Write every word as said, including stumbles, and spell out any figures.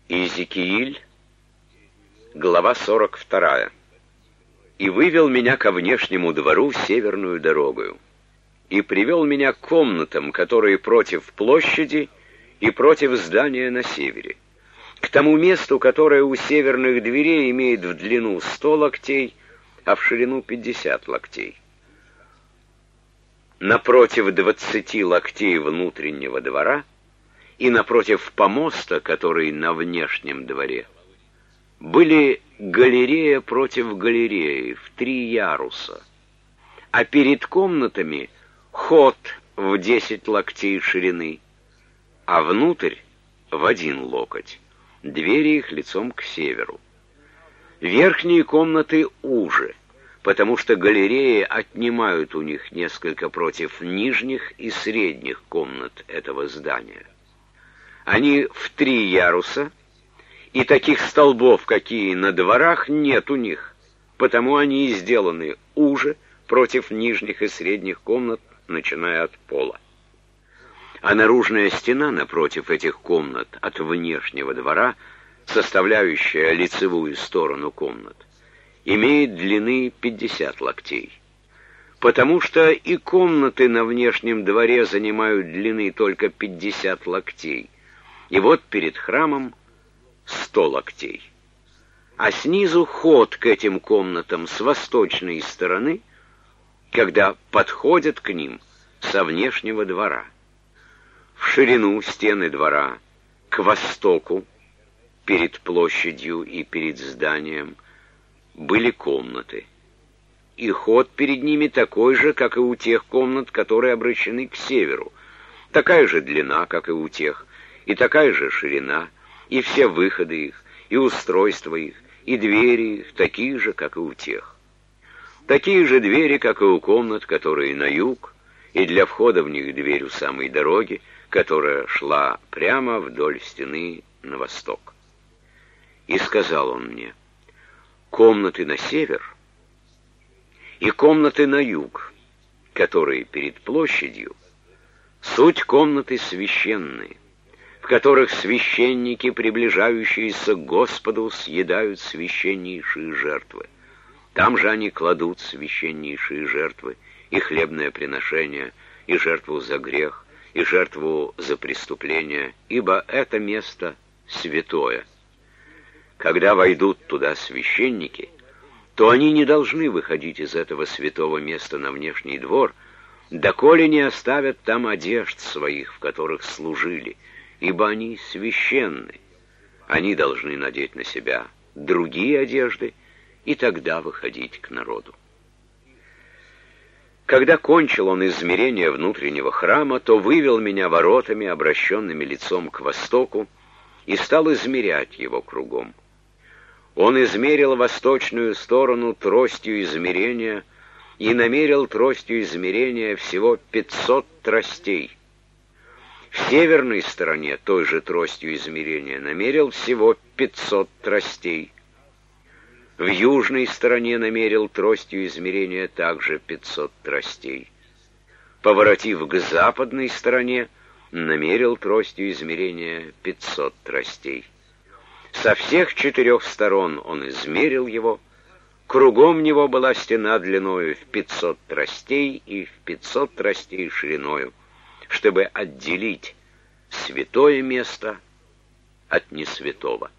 Иезекииль, глава сорок вторая. «И вывел меня ко внешнему двору северную дорогою, и привел меня к комнатам, которые против площади и против здания на севере, к тому месту, которое у северных дверей имеет в длину сто локтей, а в ширину пятьдесят локтей. Напротив двадцати локтей внутреннего двора и напротив помоста, который на внешнем дворе, были галерея против галереи в три яруса, а перед комнатами ход в десять локтей ширины, а внутрь в один локоть, двери их лицом к северу. Верхние комнаты уже, потому что галереи отнимают у них несколько против нижних и средних комнат этого здания. Они в три яруса, и таких столбов, какие на дворах, нет у них, потому они и сделаны уже против нижних и средних комнат, начиная от пола. А наружная стена напротив этих комнат от внешнего двора, составляющая лицевую сторону комнат, имеет длины пятьдесят локтей, потому что и комнаты на внешнем дворе занимают длины только пятьдесят локтей, и вот перед храмом сто локтей. А снизу ход к этим комнатам с восточной стороны, когда подходят к ним со внешнего двора. В ширину стены двора к востоку, перед площадью и перед зданием, были комнаты, и ход перед ними такой же, как и у тех комнат, которые обращены к северу, такая же длина, как и у тех, и такая же ширина, и все выходы их, и устройство их, и двери их такие же, как и у тех. Такие же двери, как и у комнат, которые на юг, и для входа в них дверь у самой дороги, которая шла прямо вдоль стены на восток. И сказал он мне: комнаты на север и комнаты на юг, которые перед площадью, суть комнаты священные, в которых священники, приближающиеся к Господу, съедают священнейшие жертвы. Там же они кладут священнейшие жертвы, и хлебное приношение, и жертву за грех, и жертву за преступление, ибо это место святое. Когда войдут туда священники, то они не должны выходить из этого святого места на внешний двор, доколе не оставят там одежд своих, в которых служили, ибо они священны. Они должны надеть на себя другие одежды и тогда выходить к народу. Когда кончил он измерение внутреннего храма, то вывел меня воротами, обращенными лицом к востоку, и стал измерять его кругом. Он измерил восточную сторону тростью измерения и намерил тростью измерения всего пятьсот тростей. В северной стороне той же тростью измерения намерил всего пятьсот тростей. В южной стороне намерил тростью измерения также пятьсот тростей. Поворотив к западной стороне, намерил тростью измерения пятьсот тростей. Со всех четырех сторон он измерил его. Кругом него была стена длиною в пятьсот тростей и в пятьсот тростей шириною, чтобы отделить святое место от несвятого.